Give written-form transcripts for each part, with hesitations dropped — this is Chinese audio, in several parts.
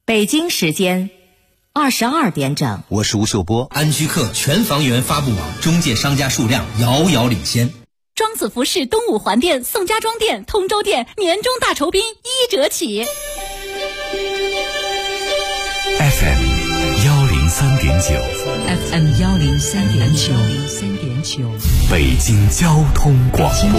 北京时间22点整。 我是吴秀波。 安居客全房源发布网中介商家数量遥遥领先。 庄子服饰东五环店、宋家庄店、通州店年终大酬宾1折起。 FM 103.9 FM 103.9 北京交通广播。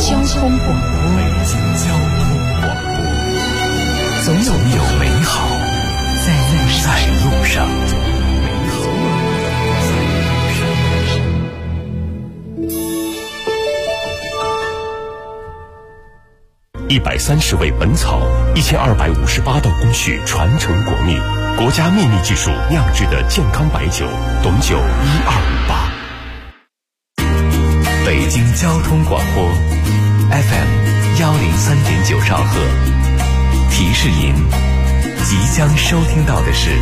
总有美好在路上。130味本草，1258道工序传承国秘，国家秘密技术酿制的健康白酒，董酒1258。北京交通广播 FM 103.9兆赫，提示您即将收听到的是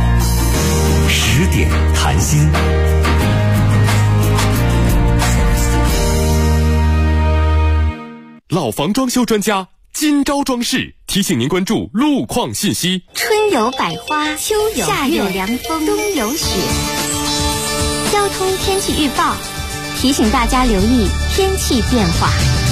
10点谈心。老房装修专家金招装饰提醒您关注路况信息。 春有百花，秋有夏有凉风，冬有雪。交通天气预报提醒大家留意天气变化。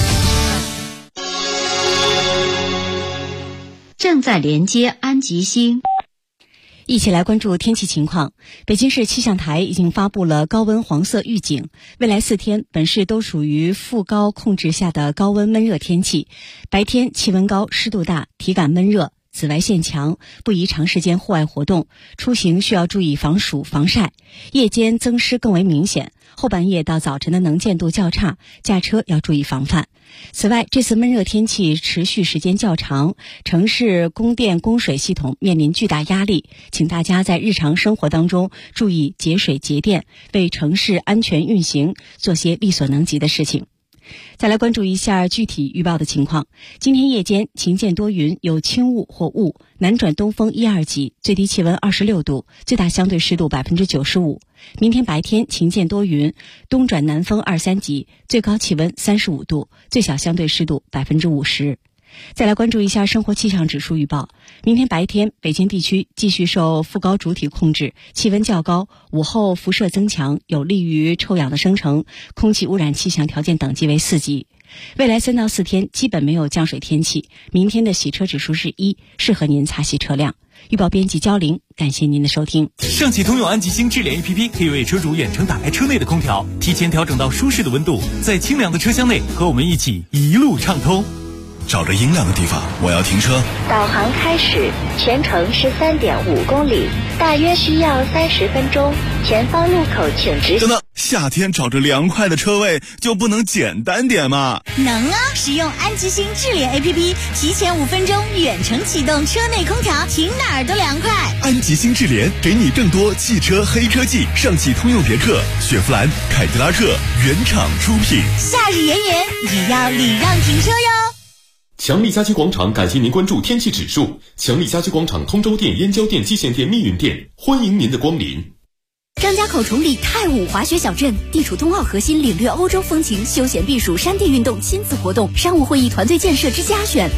正在连接安吉星。 一起来关注天气情况。北京市气象台已经发布了高温黄色预警，未来4天本市都属于副高控制下的高温闷热天气，白天气温高，湿度大，体感闷热，紫外线强，不宜长时间户外活动，出行需要注意防暑防晒。夜间增湿更为明显，后半夜到早晨的能见度较差，驾车要注意防范。此外，这次闷热天气持续时间较长，城市供电供水系统面临巨大压力，请大家在日常生活当中注意节水节电，为城市安全运行做些力所能及的事情。再来关注一下具体预报的情况。今天夜间晴间多云，有轻雾或雾，南转东风1、2级，最低气温26度，最大相对湿度95%。明天白天晴间多云，东转南风2、3级，最高气温35度，最小相对湿度50%。再来关注一下生活气象指数预报。明天白天北京地区继续受副高主体控制，气温较高，午后辐射增强，有利于臭氧的生成，空气污染气象条件等级为4级。未来3到4天基本没有降水天气，明天的洗车指数是1，适合您擦洗车辆。预报编辑焦玲，感谢您的收听。 上汽通用安吉星智联 APP 可以为车主远程打开车内的空调，提前调整到舒适的温度，在清凉的车厢内和我们一起一路畅通。 找着阴凉的地方，我要停车。 导航开始，全程是3.5公里，大约需要30分钟。前方路口请直行。 等等，夏天找着凉快的车位就不能简单点吗？ 能啊！使用安吉星智联 APP， 提前5分钟远程启动车内空调，停哪儿都凉快。 安吉星智联给你更多汽车黑科技，上汽通用别克、雪佛兰、凯迪拉克原厂出品。 夏日炎炎也要礼让停车哟。 强力家居广场感谢您关注天气指数。强力家居广场通州店、燕郊店、蓟县店、密云店，欢迎您的光临。 张家口崇礼太武滑雪小镇，地处冬奥核心，领略欧洲风情，休闲避暑，山地运动，亲子活动，商务会议团队建设之家选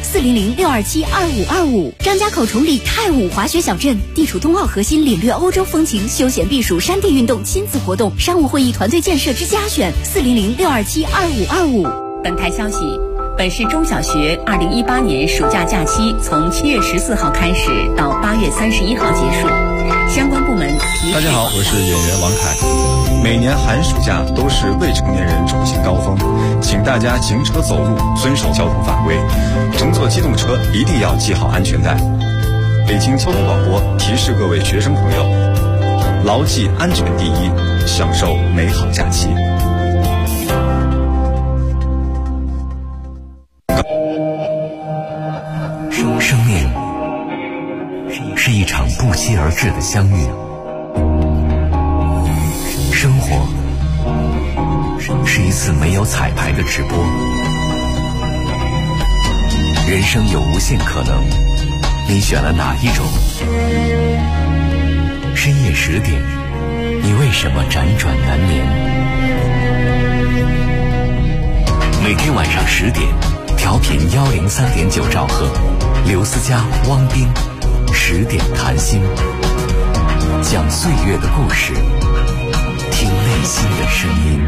，400-627-2525。张家口崇礼太武滑雪小镇，地处冬奥核心，领略欧洲风情，休闲避暑，山地运动，亲子活动，商务会议团队建设之家选，400-627-2525。 本台消息，本市中小学2018年暑假假期从7月14号开始到8月31号结束，相关部门提示。 大家好，我是演员王凯。每年寒暑假都是未成年人出行高峰，请大家行车走路遵守交通法规，乘坐机动车一定要系好安全带。北京交通广播提示各位学生朋友，牢记安全第一，享受美好假期。 生命是一场不期而至的相遇，生活是一次没有彩排的直播，人生有无限可能，你选了哪一种？深夜10点，你为什么辗转难眠？每天晚上10点，调频103.9兆赫，刘思佳、汪斌 10点谈心，讲岁月的故事，听内心的声音。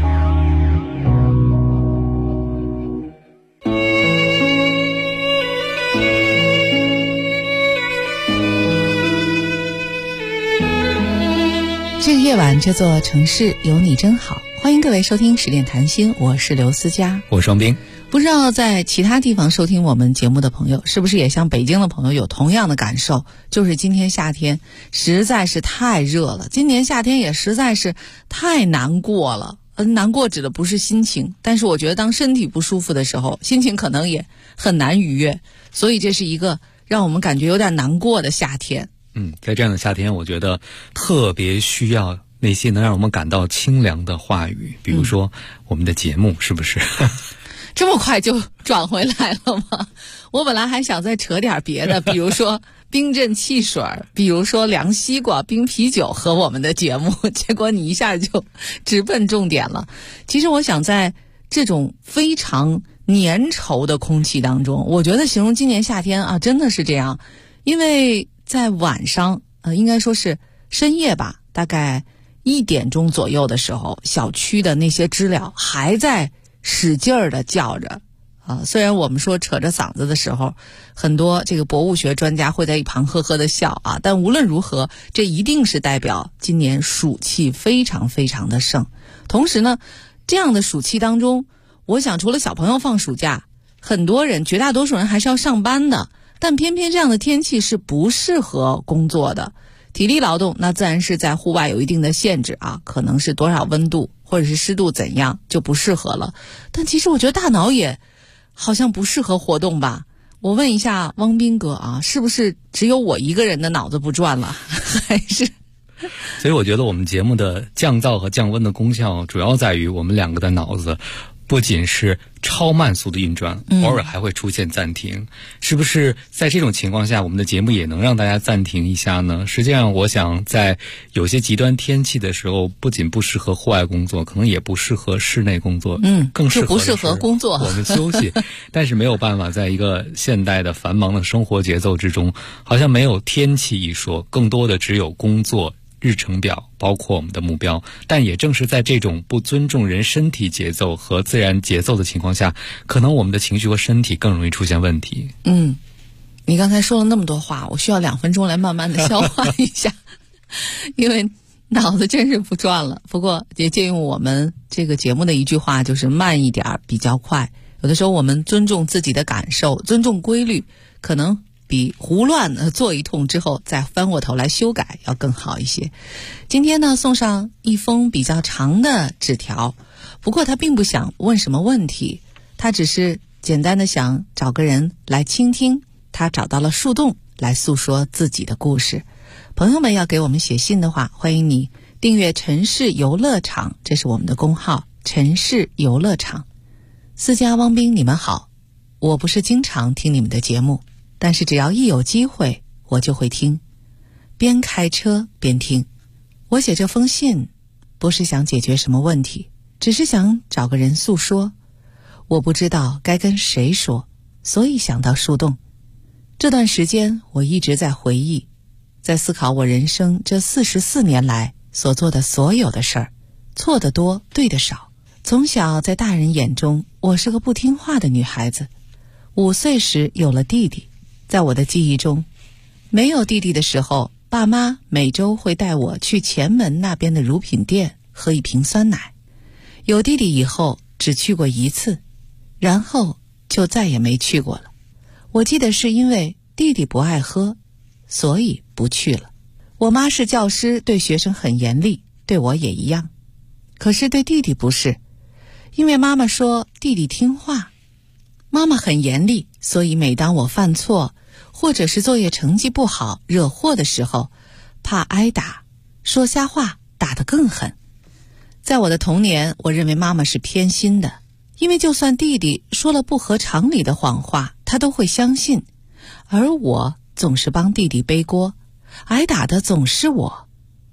这个夜晚，这座城市有你真好。欢迎各位收听10点谈心，我是刘思佳， 我是双冰。 不知道在其他地方收听我们节目的朋友，是不是也像北京的朋友有同样的感受？就是今天夏天实在是太热了，今年夏天也实在是太难过了。难过指的不是心情，但是我觉得当身体不舒服的时候，心情可能也很难愉悦，所以这是一个让我们感觉有点难过的夏天。 在这样的夏天，我觉得特别需要那些能让我们感到清凉的话语，比如说我们的节目，是不是？ 这么快就转回来了吗？我本来还想再扯点别的，比如说冰镇汽水，比如说凉西瓜、冰啤酒和我们的节目，结果你一下就直奔重点了。其实我想在这种非常粘稠的空气当中，我觉得形容今年夏天啊，真的是这样。因为在晚上应该说是深夜吧，大概1点钟左右的时候，小区的那些知了还在使劲儿的叫着虽然我们说扯着嗓子的时候，很多这个博物学专家会在一旁呵呵的笑但无论如何，这一定是代表今年暑气非常非常的盛。同时呢，这样的暑气当中，我想除了小朋友放暑假，很多人绝大多数人还是要上班的，但偏偏这样的天气是不适合工作的。体力劳动那自然是在户外有一定的限制可能是多少温度或者是湿度怎样就不适合了。但其实我觉得大脑也好像不适合活动吧。我问一下汪斌哥是不是只有我一个人的脑子不转了还是？ 所以我觉得我们节目的降噪和降温的功效主要在于我们两个的脑子不仅是超慢速的运转，偶尔还会出现暂停。是不是在这种情况下，我们的节目也能让大家暂停一下呢？实际上我想在有些极端天气的时候，不仅不适合户外工作，可能也不适合室内工作，更适合不适合工作， 我们休息。但是没有办法，在一个现代的繁忙的生活节奏之中，好像没有天气一说，更多的只有工作日程表，包括我们的目标。但也正是在这种不尊重人身体节奏和自然节奏的情况下，可能我们的情绪和身体更容易出现问题。 你刚才说了那么多话，我需要2分钟来慢慢的消化一下因为脑子真是不转了。不过也借用我们这个节目的一句话，就是慢一点比较快。有的时候我们尊重自己的感受，尊重规律，可能比胡乱做一通之后再翻过头来修改要更好一些。今天呢，送上一封比较长的纸条，不过他并不想问什么问题，他只是简单的想找个人来倾听。他找到了树洞来诉说自己的故事。朋友们要给我们写信的话，欢迎你订阅城市游乐场，这是我们的公号，城市游乐场。思佳、汪冰，你们好。我不是经常听你们的节目，但是只要一有机会我就会听，边开车边听。我写这封信不是想解决什么问题，只是想找个人诉说。我不知道该跟谁说，所以想到树洞。这段时间我一直在回忆，在思考我人生这44年来所做的所有的事儿，错的多，对的少。从小在大人眼中，我是个不听话的女孩子。5岁时有了弟弟，在我的记忆中，没有弟弟的时候，爸妈每周会带我去前门那边的乳品店喝一瓶酸奶。有弟弟以后只去过1次，然后就再也没去过了。我记得是因为弟弟不爱喝，所以不去了。我妈是教师，对学生很严厉，对我也一样。可是对弟弟不是，因为妈妈说弟弟听话。妈妈很严厉，所以每当我犯错，或者是作业成绩不好，惹祸的时候，怕挨打，说瞎话，打得更狠。在我的童年，我认为妈妈是偏心的，因为就算弟弟说了不合常理的谎话，她都会相信，而我总是帮弟弟背锅，挨打的总是我。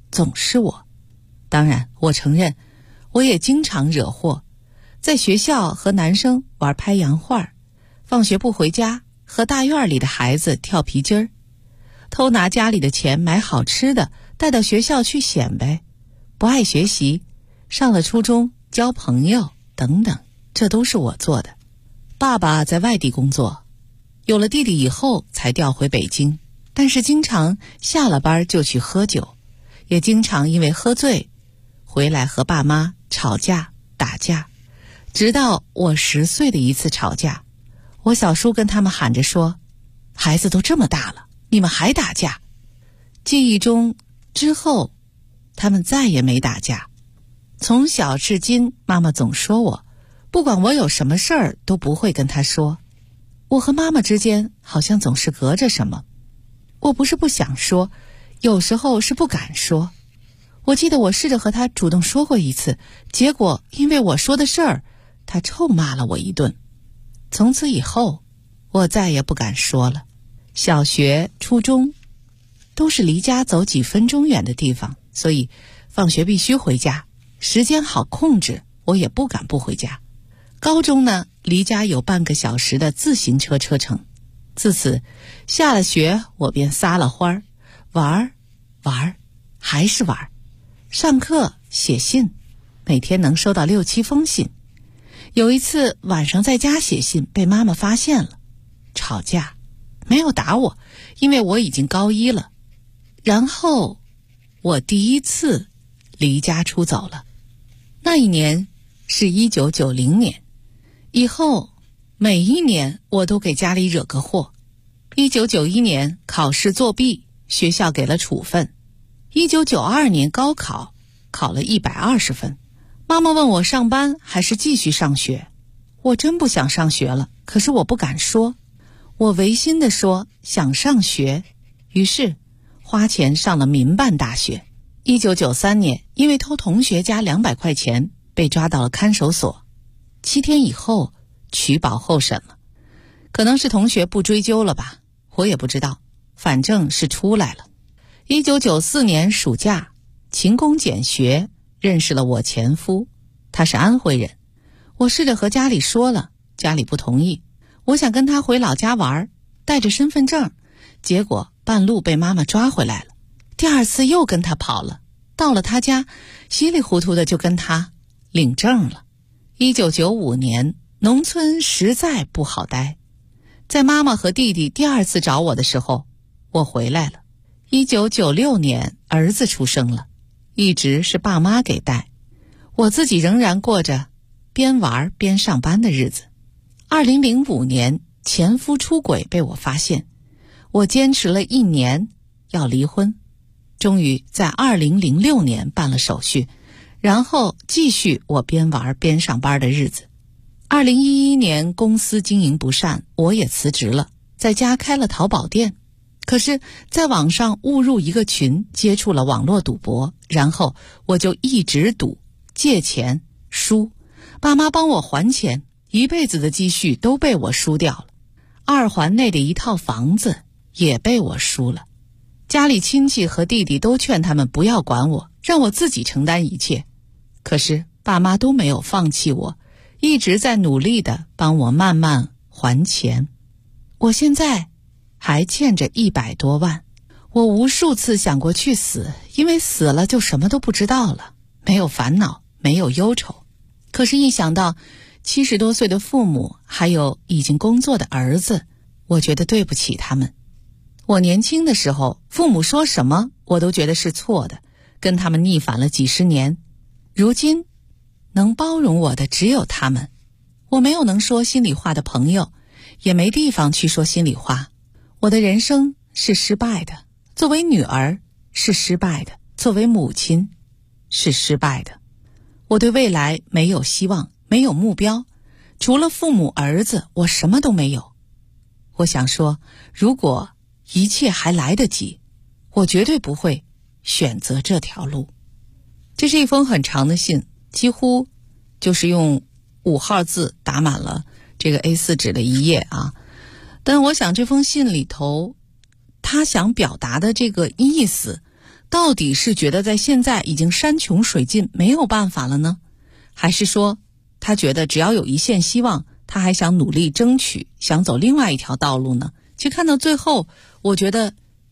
当然，我承认，我也经常惹祸，在学校和男生玩拍洋画，放学不回家，和大院里的孩子跳皮筋儿。 偷拿家里的钱买好吃的带到学校去显摆，不爱学习，上了初中交朋友等等，这都是我做的。爸爸在外地工作，有了弟弟以后才调回北京，但是经常下了班就去喝酒，也经常因为喝醉回来和爸妈吵架打架。直到我10岁的一次吵架，我小叔跟他们喊着说，孩子都这么大了，你们还打架。记忆中之后他们再也没打架。从小至今，妈妈总说我，不管我有什么事儿都不会跟她说。我和妈妈之间好像总是隔着什么，我不是不想说，有时候是不敢说。我记得我试着和她主动说过一次，结果因为我说的事儿，她臭骂了我一顿。从此以后我再也不敢说了。小学初中都是离家走几分钟远的地方，所以放学必须回家，时间好控制，我也不敢不回家。高中呢，离家有半个小时的自行车车程。自此下了学我便撒了欢儿，玩还是玩，上课写信，每天能收到6、7封信。有一次晚上在家写信被妈妈发现了，吵架，没有打我，因为我已经高1了。然后我第一次离家出走了。那一年是1990年，以后每一年我都给家里惹个祸。1991年考试作弊，学校给了处分。1992年高考，考了120分。妈妈问我上班还是继续上学，我真不想上学了，可是我不敢说。我违心地说想上学，于是花钱上了民办大学。1993年因为偷同学家200块钱被抓到了看守所，7天以后取保候审了。可能是同学不追究了吧，我也不知道，反正是出来了。1994年暑假勤工俭学，认识了我前夫，他是安徽人。我试着和家里说了，家里不同意。我想跟他回老家玩，带着身份证，结果半路被妈妈抓回来了。第2次又跟他跑了，到了他家，稀里糊涂的就跟他领证了。1995年，农村实在不好待，在妈妈和弟弟第2次找我的时候，我回来了。1996年，儿子出生了，一直是爸妈给带，我自己仍然过着边玩边上班的日子。2005年，前夫出轨被我发现，我坚持了1年要离婚，终于在2006年办了手续，然后继续我边玩边上班的日子。2011年公司经营不善，我也辞职了，在家开了淘宝店。可是在网上误入一个群，接触了网络赌博，然后我就一直赌，借钱输，爸妈帮我还钱，一辈子的积蓄都被我输掉了。2环内的一套房子也被我输了。家里亲戚和弟弟都劝他们不要管我，让我自己承担一切。可是爸妈都没有放弃我，一直在努力地帮我慢慢还钱。我现在还欠着100多万。我无数次想过去死，因为死了就什么都不知道了，没有烦恼，没有忧愁。可是一想到70多岁的父母，还有已经工作的儿子，我觉得对不起他们。我年轻的时候，父母说什么我都觉得是错的，跟他们逆反了几十年。如今能包容我的只有他们。我没有能说心里话的朋友，也没地方去说心里话。我的人生是失败的，作为女儿是失败的，作为母亲是失败的。我对未来没有希望，没有目标，除了父母儿子，我什么都没有。我想说，如果一切还来得及，我绝对不会选择这条路。这是一封很长的信，几乎就是用5号字打满了这个 A4 纸的一页啊。但我想这封信里头，他想表达的这个意思，到底是觉得在现在已经山穷水尽没有办法了呢？还是说他觉得只要有一线希望，他还想努力争取，想走另外一条道路呢？其实看到最后，我觉得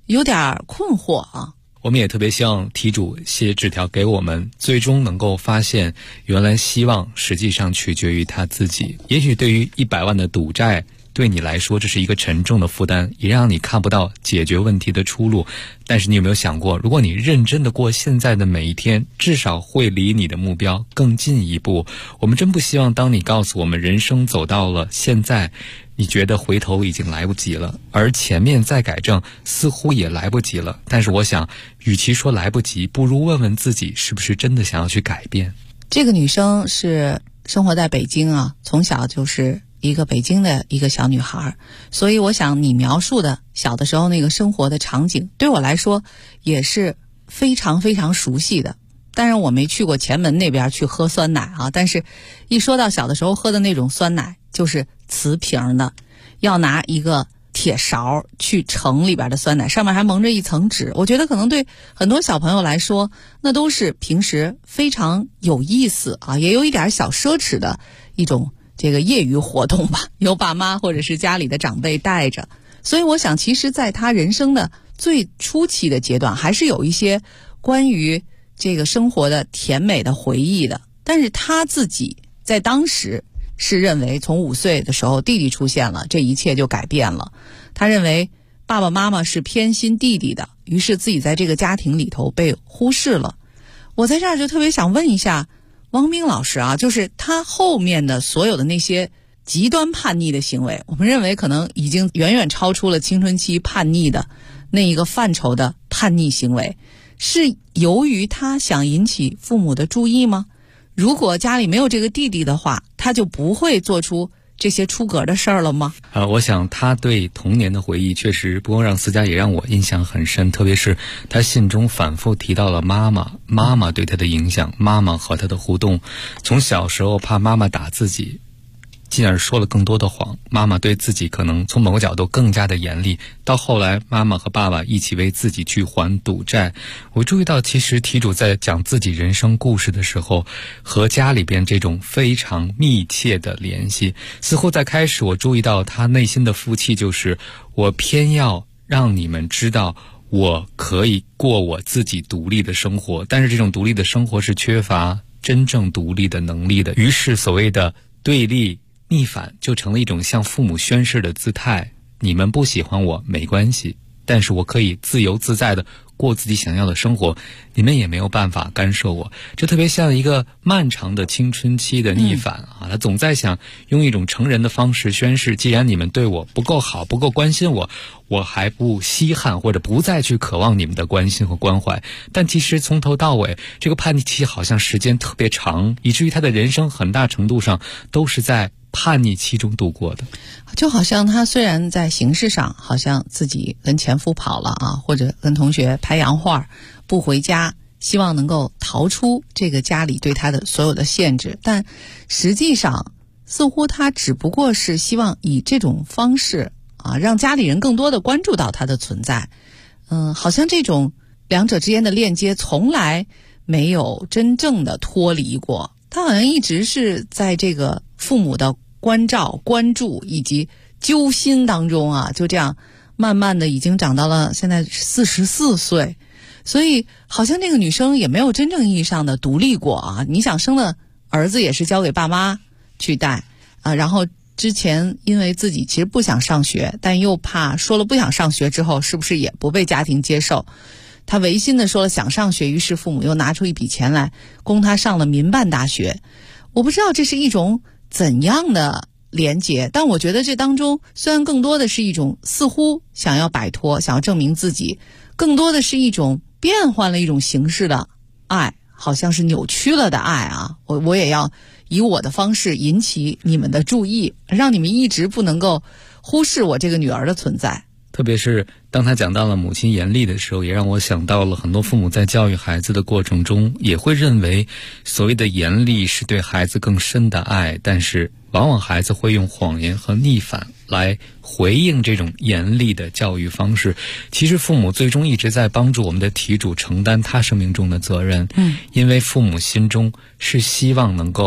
有点困惑啊。 我们也特别希望题主写纸条给我们，最终能够发现，原来希望实际上取决于他自己。也许对于100万的赌债，对你来说这是一个沉重的负担，也让你看不到解决问题的出路。但是你有没有想过，如果你认真的过现在的每一天，至少会离你的目标更近一步。我们真不希望当你告诉我们人生走到了现在，你觉得回头已经来不及了，而前面再改正似乎也来不及了。但是我想，与其说来不及，不如问问自己是不是真的想要去改变。 这个女生是生活在北京啊，从小就是一个北京的一个小女孩，所以我想你描述的小的时候那个生活的场景，对我来说也是非常非常熟悉的。当然我没去过前门那边去喝酸奶啊，但是一说到小的时候喝的那种酸奶，就是瓷瓶的，要拿一个铁勺去盛里边的酸奶，上面还蒙着一层纸。我觉得可能对很多小朋友来说，那都是平时非常有意思啊，也有一点小奢侈的一种这个业余活动吧，由爸妈或者是家里的长辈带着。所以我想其实在他人生的最初期的阶段，还是有一些关于这个生活的甜美的回忆的。但是他自己在当时是认为，从5岁的时候弟弟出现了，这一切就改变了。他认为爸爸妈妈是偏心弟弟的，于是自己在这个家庭里头被忽视了。我在这儿就特别想问一下汪冰老师啊，就是他后面的所有的那些极端叛逆的行为，我们认为可能已经远远超出了青春期叛逆的那一个范畴的叛逆行为，是由于他想引起父母的注意吗？如果家里没有这个弟弟的话，他就不会做出这些出格的事儿了吗？ 我想他对童年的回忆确实不光让思佳，也让我印象很深。特别是他信中反复提到了妈妈对他的影响，妈妈和他的互动。从小时候怕妈妈打自己，进而说了更多的谎，妈妈对自己可能从某个角度更加的严厉，到后来妈妈和爸爸一起为自己去还赌债。我注意到其实题主在讲自己人生故事的时候，和家里边这种非常密切的联系，似乎在开始我注意到他内心的负气，就是我偏要让你们知道我可以过我自己独立的生活，但是这种独立的生活是缺乏真正独立的能力的。于是所谓的对立逆反就成了一种向父母宣誓的姿态，你们不喜欢我没关系，但是我可以自由自在的过自己想要的生活，你们也没有办法干涉我。这特别像一个漫长的青春期的逆反啊，他总在想用一种成人的方式宣誓，既然你们对我不够好，不够关心我，我还不稀罕或者不再去渴望你们的关心和关怀。但其实从头到尾，这个叛逆期好像时间特别长，以至于他的人生很大程度上都是在叛逆期中度过的。 就好像他虽然在形式上好像自己跟前夫跑了啊，或者跟同学拍洋画不回家，希望能够逃出这个家里对他的所有的限制，但实际上似乎他只不过是希望以这种方式啊，让家里人更多的关注到他的存在。好像这种两者之间的链接从来没有真正的脱离过，他好像一直是在这个父母的关照、关注以及揪心当中啊，就这样慢慢的已经长到了现在44岁，所以好像这个女生也没有真正意义上的独立过啊。你想生了儿子也是交给爸妈去带啊，然后之前因为自己其实不想上学，但又怕说了不想上学之后是不是也不被家庭接受，他违心的说了想上学，于是父母又拿出一笔钱来供他上了民办大学。我不知道这是一种怎样的连结，但我觉得这当中虽然更多的是一种似乎想要摆脱，想要证明自己，更多的是一种变换了一种形式的爱，好像是扭曲了的爱啊。我也要以我的方式引起你们的注意，让你们一直不能够忽视我这个女儿的存在。 特别是当他讲到了母亲严厉的时候，也让我想到了很多父母在教育孩子的过程中也会认为所谓的严厉是对孩子更深的爱，但是往往孩子会用谎言和逆反来回应这种严厉的教育方式。其实父母最终一直在帮助我们的题主承担他生命中的责任，因为父母心中是希望能够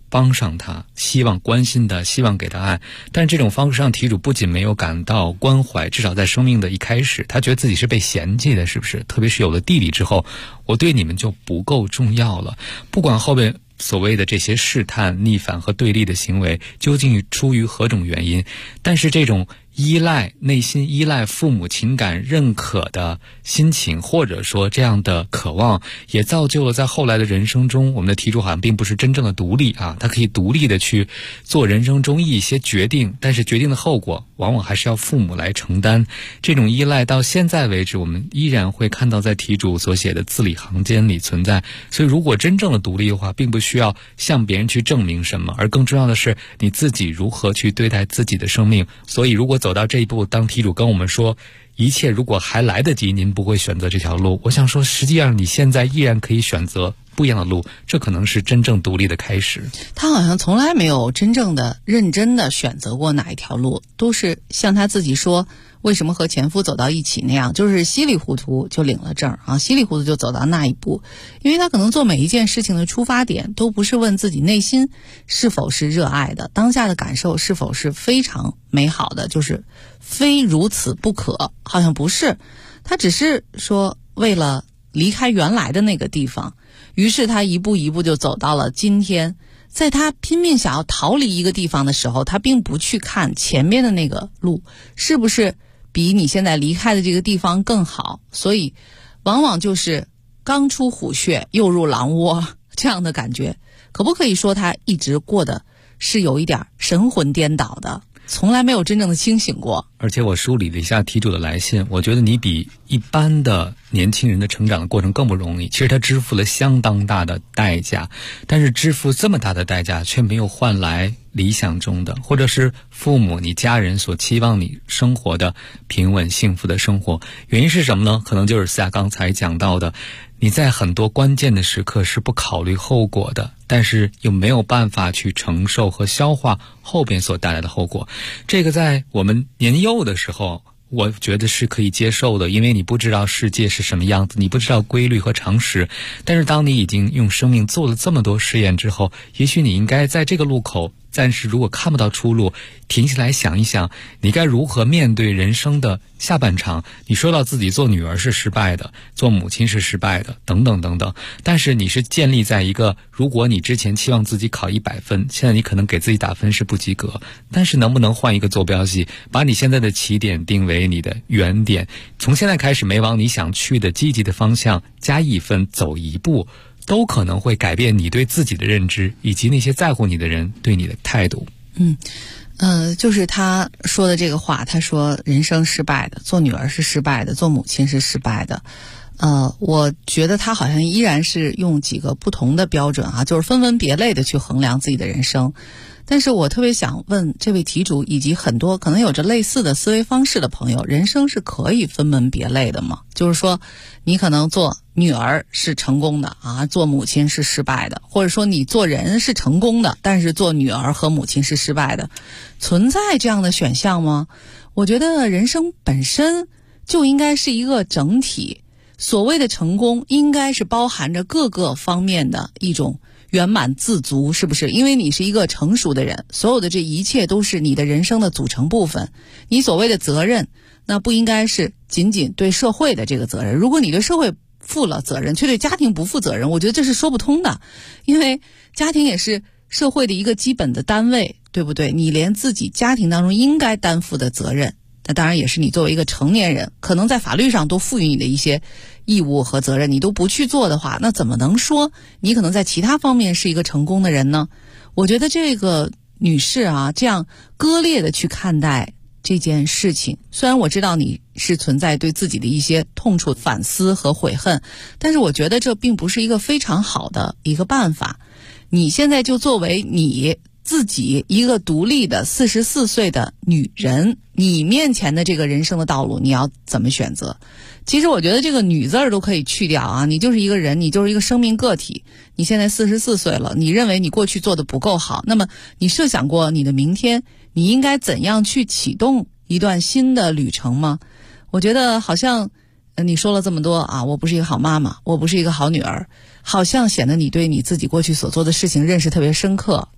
帮上他，希望关心他，希望给他爱。但是这种方式让题主不仅没有感到关怀，至少在生命的一开始，他觉得自己是被嫌弃的，是不是？特别是有了弟弟之后，我对你们就不够重要了。不管后面所谓的这些试探、逆反和对立的行为究竟出于何种原因，但是这种依赖、内心依赖父母情感认可的心情，或者说这样的渴望，也造就了在后来的人生中，我们的题主好像并不是真正的独立啊，他可以独立的去做人生中一些决定，但是决定的后果往往还是要父母来承担。这种依赖到现在为止，我们依然会看到在题主所写的字里行间里存在。所以如果真正的独立的话，并不需要向别人去证明什么，而更重要的是你自己如何去对待自己的生命。所以如果走到这一步，当题主跟我们说一切如果还来得及，您不会选择这条路，我想说实际上你现在依然可以选择不一样的路，这可能是真正独立的开始。 他好像从来没有真正的认真的选择过哪一条路，都是像他自己说为什么和前夫走到一起那样，就是稀里糊涂就领了证啊，稀里糊涂就走到那一步。因为他可能做每一件事情的出发点都不是问自己内心是否是热爱的，当下的感受是否是非常美好的，就是非如此不可，好像不是。他只是说为了离开原来的那个地方，于是他一步一步就走到了今天。在他拼命想要逃离一个地方的时候，他并不去看前面的那个路是不是比你现在离开的这个地方更好，所以往往就是刚出虎穴又入狼窝这样的感觉。可不可以说他一直过的是有一点神魂颠倒的，从来没有真正的清醒过？ 而且我梳理了一下题主的来信，我觉得你比一般的年轻人的成长的过程更不容易。其实他支付了相当大的代价，但是支付这么大的代价却没有换来理想中的，或者是父母你家人所期望你生活的平稳幸福的生活。原因是什么呢？可能就是思雅刚才讲到的，你在很多关键的时刻是不考虑后果的，但是又没有办法去承受和消化后边所带来的后果。这个在我们年幼的时候我觉得是可以接受的，因为你不知道世界是什么样子，你不知道规律和常识。但是当你已经用生命做了这么多试验之后，也许你应该在这个路口暂时如果看不到出路，停下来想一想你该如何面对人生的下半场。你说到自己做女儿是失败的，做母亲是失败的，等等等等，但是你是建立在一个，如果你之前期望自己考100分，现在你可能给自己打分是不及格，但是能不能换一个坐标系，把你现在的起点定为你的原点，从现在开始每往你想去的积极的方向加1分，走一步，都可能会改变你对自己的认知，以及那些在乎你的人对你的态度。 就是他说的这个话，他说人生失败的，做女儿是失败的，做母亲是失败的。我觉得他好像依然是用几个不同的标准啊，就是分门别类的去衡量自己的人生。但是我特别想问这位题主以及很多可能有着类似的思维方式的朋友，人生是可以分门别类的吗？就是说你可能做女儿是成功的啊，做母亲是失败的，或者说你做人是成功的，但是做女儿和母亲是失败的，存在这样的选项吗？我觉得人生本身就应该是一个整体，所谓的成功应该是包含着各个方面的一种圆满自足，是不是？因为你是一个成熟的人，所有的这一切都是你的人生的组成部分。你所谓的责任，那不应该是仅仅对社会的这个责任。如果你对社会负了责任，却对家庭不负责任，我觉得这是说不通的。因为家庭也是社会的一个基本的单位，对不对？你连自己家庭当中应该担负的责任，那当然也是你作为一个成年人，可能在法律上都赋予你的一些义务和责任，你都不去做的话，那怎么能说你可能在其他方面是一个成功的人呢？我觉得这个女士啊，这样割裂的去看待这件事情，虽然我知道你是存在对自己的一些痛处反思和悔恨，但是我觉得这并不是一个非常好的一个办法。你现在就作为你自己一个独立的44岁的女人，你面前的这个人生的道路你要怎么选择？其实我觉得这个女字儿都可以去掉啊，你就是一个人，你就是一个生命个体。你现在44岁了，你认为你过去做的不够好，那么你设想过你的明天你应该怎样去启动一段新的旅程吗？我觉得好像你说了这么多啊，我不是一个好妈妈，我不是一个好女儿，好像显得你对你自己过去所做的事情认识特别深刻，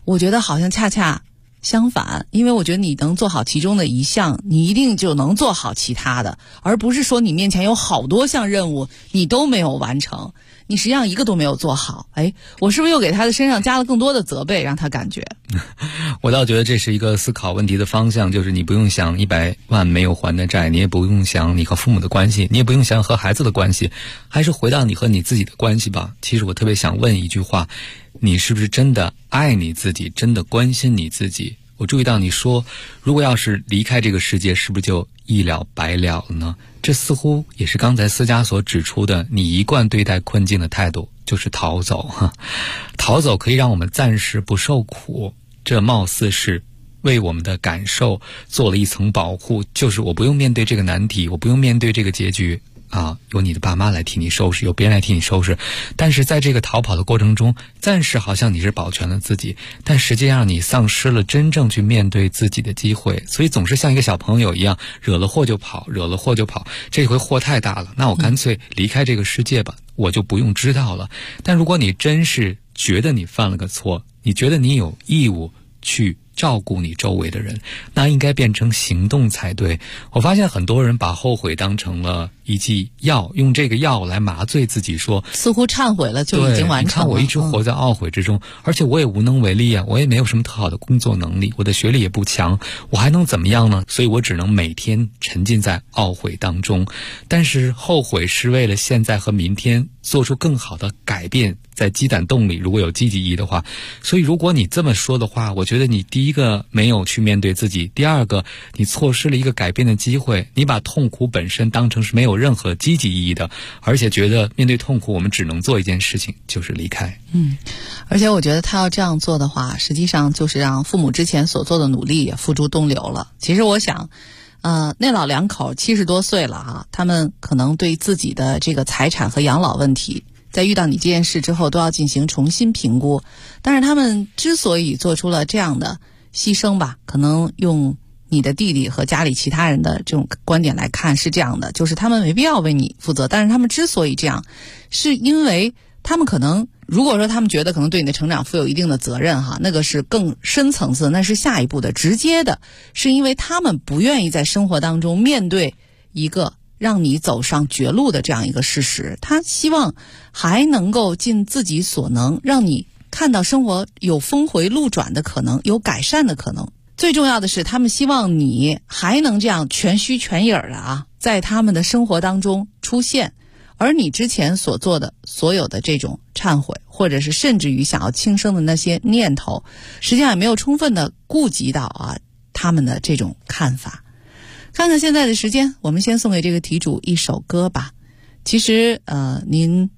我觉得好像恰恰相反，因为我觉得你能做好其中的一项，你一定就能做好其他的，而不是说你面前有好多项任务你都没有完成，你实际上一个都没有做好。我是不是又给他的身上加了更多的责备，让他感觉？ 我倒觉得这是一个思考问题的方向，就是你不用想100万没有还的债，你也不用想你和父母的关系，你也不用想和孩子的关系，还是回到你和你自己的关系吧。其实我特别想问一句话，你是不是真的爱你自己，真的关心你自己？我注意到你说，如果要是离开这个世界，是不是就一了百了了呢？这似乎也是刚才思佳所指出的，你一贯对待困境的态度就是逃走。逃走可以让我们暂时不受苦，这貌似是为我们的感受做了一层保护，就是我不用面对这个难题，我不用面对这个结局啊，有你的爸妈来替你收拾，有别人来替你收拾。但是在这个逃跑的过程中，暂时好像你是保全了自己，但实际上你丧失了真正去面对自己的机会，所以总是像一个小朋友一样，惹了祸就跑，惹了祸就跑，这回祸太大了，那我干脆离开这个世界吧，我就不用知道了。但如果你真是觉得你犯了个错，你觉得你有义务去照顾你周围的人，那应该变成行动才对。我发现很多人把后悔当成了一剂药，用这个药来麻醉自己，说似乎忏悔了就已经完成了。 你看我一直活在懊悔之中，而且我也无能为力啊，我也没有什么特好的工作能力，我的学历也不强，我还能怎么样呢？所以我只能每天沉浸在懊悔当中。但是后悔是为了现在和明天做出更好的改变，在积攒动力，如果有积极意义的话。所以如果你这么说的话，我觉得你第一个没有去面对自己，第二个你错失了一个改变的机会，你把痛苦本身当成是没有任何积极意义的，而且觉得面对痛苦我们只能做一件事情，就是离开。 而且我觉得他要这样做的话，实际上就是让父母之前所做的努力也付诸东流了。其实我想那老两口70多岁了啊，他们可能对自己的这个财产和养老问题，在遇到你这件事之后都要进行重新评估。但是他们之所以做出了这样的牺牲吧，可能用你的弟弟和家里其他人的这种观点来看是这样的，就是他们没必要为你负责，但是他们之所以这样，是因为他们可能，如果说他们觉得可能对你的成长负有一定的责任哈，那个是更深层次，那是下一步的，直接的是因为他们不愿意在生活当中面对一个让你走上绝路的这样一个事实，他希望还能够尽自己所能，让你看到生活有峰回路转的可能，有改善的可能。最重要的是，他们希望你还能这样全虚全影的在他们的生活当中出现。而你之前所做的所有的这种忏悔，或者是甚至于想要轻生的那些念头，实际上也没有充分的顾及到他们的这种看法。看看现在的时间，我们先送给这个题主一首歌吧。其实您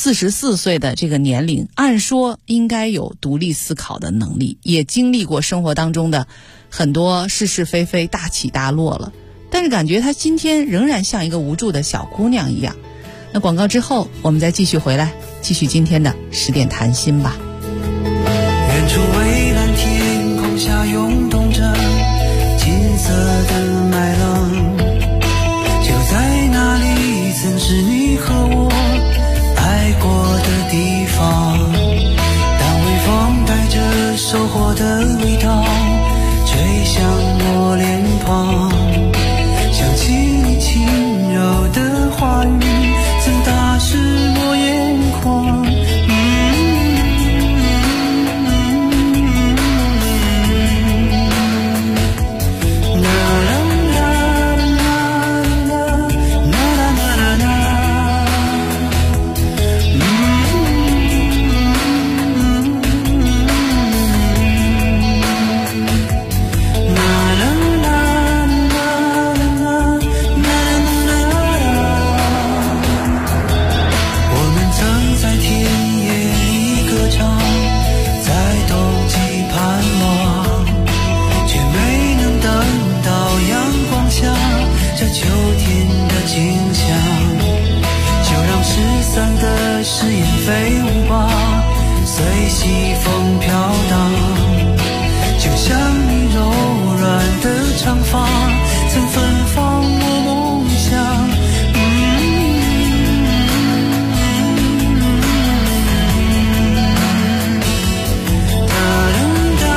44岁的这个年龄，按说应该有独立思考的能力，也经历过生活当中的很多是是非非、大起大落了，但是感觉她今天仍然像一个无助的小姑娘一样。那广告之后我们再继续回来，继续今天的10点谈心吧。 远处蔚蓝天空下涌动着金色的麦浪，就在那里曾是你和我爱过的地方。当微风带着收获的味道吹向我脸庞，想起你轻柔的话语曾打湿我眼眶。誓言飞舞吧，随西风飘荡，就像你柔软的长发曾芬芳我梦想。哒哒哒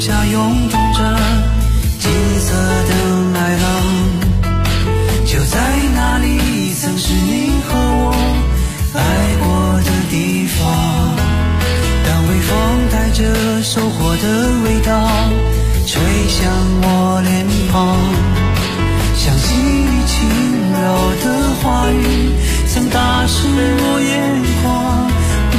下涌动着金色的麦浪，就在那里曾是你和我爱过的地方。当微风带着收获的味道吹向我脸庞，想起你轻柔的话语曾打湿我眼眶。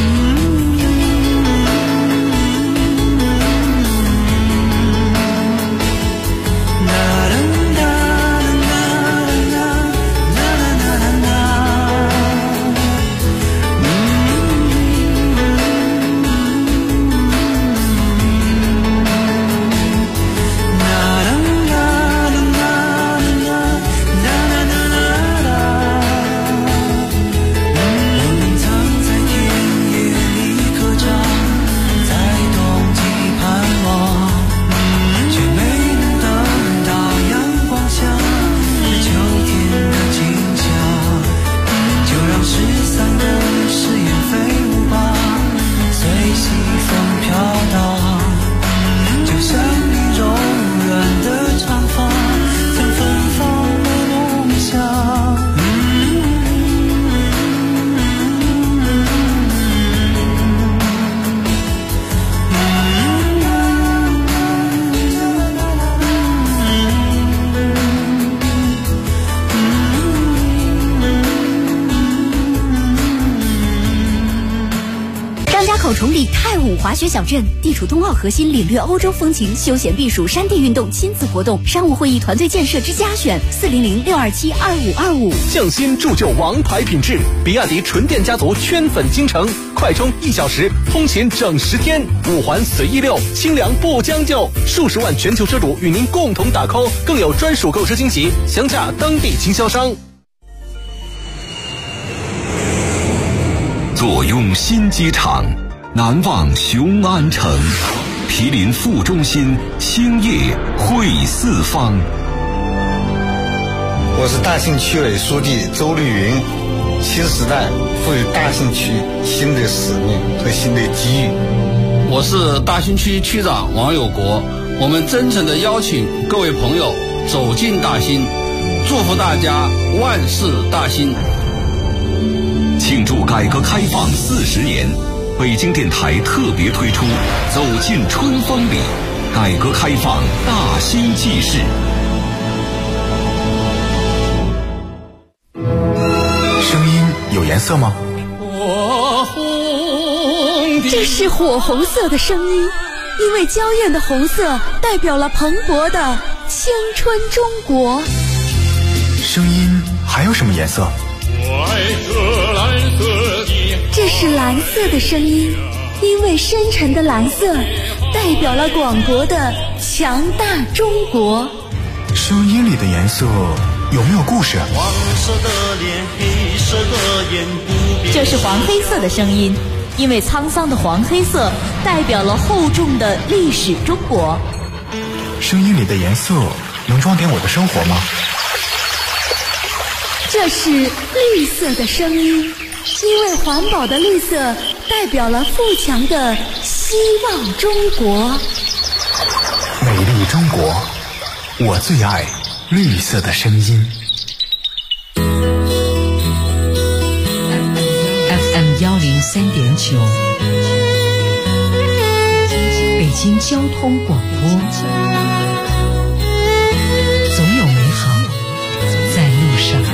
崇礼太武滑雪小镇地处冬奥核心，领略欧洲风情，休闲避暑，山地运动，亲子活动，商务会议，团队建设之佳选，400-627-2525。 匠心铸就王牌品质，比亚迪纯电家族圈粉京城，快充1小时，通勤整10天，5环随意溜，清凉不将就，数十万全球车主与您共同打 call， 更有专属购车惊喜，详洽当地经销商。 坐拥新机场，难忘雄安城，毗邻副中心，兴业汇四方。 我是大兴区委书记周绿云。新时代赋予大兴区新的使命和新的机遇。 我是大兴区区长王有国。我们真诚地邀请各位朋友走进大兴，祝福大家万事大兴。 庆祝改革开放40年，北京电台特别推出《走进春风里》，改革开放大兴纪事。 声音有颜色吗？ 这是火红色的声音，因为娇艳的红色代表了蓬勃的青春中国。 声音还有什么颜色？ 这是蓝色的声音，因为深沉的蓝色代表了广博的强大中国。 声音里的颜色有没有故事？ 黄色的脸，黑色的眼，不变。 这是黄黑色的声音，因为沧桑的黄黑色代表了厚重的历史中国。 声音里的颜色能装点我的生活吗？ 这是绿色的声音，因为环保的绿色代表了富强的希望中国。 美丽中国，我最爱绿色的声音。 FM 103.9，北京交通广播，总有美好在路上。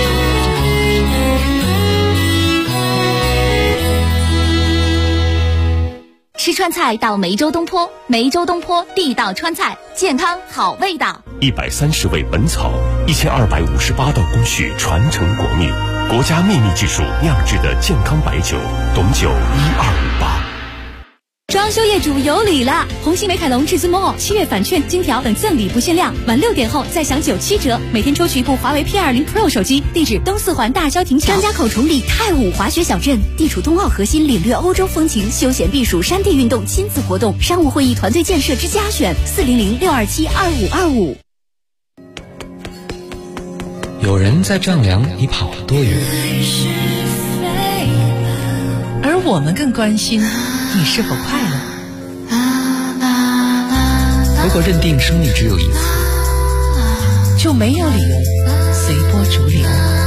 吃川菜到梅州东坡，梅州东坡地道川菜，健康好味道。 130味本草，1258道工序传承国秘，国家秘密技术酿制的健康白酒，董酒1258。 装修业主有礼了！红星美凯龙至尊 Mall7月返券、金条等赠礼不限量，晚6点后再享97折，每天抽取一部华为 P20 Pro 手机。地址东4环大郊亭桥。张家口崇礼太武滑雪小镇地处冬奥核心，领略欧洲风情，休闲避暑，山地运动，亲子活动，商务会议，团队建设之佳选，400-627-2525。 有人在丈量你跑了多远， 而我们更关心你是否快乐。 如果认定生命只有一次， 就没有理由随波逐流。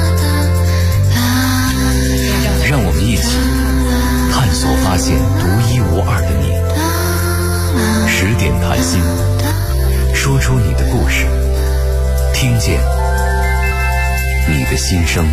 让我们一起探索发现独一无二的你。10点谈心，说出你的故事，听见你的心声。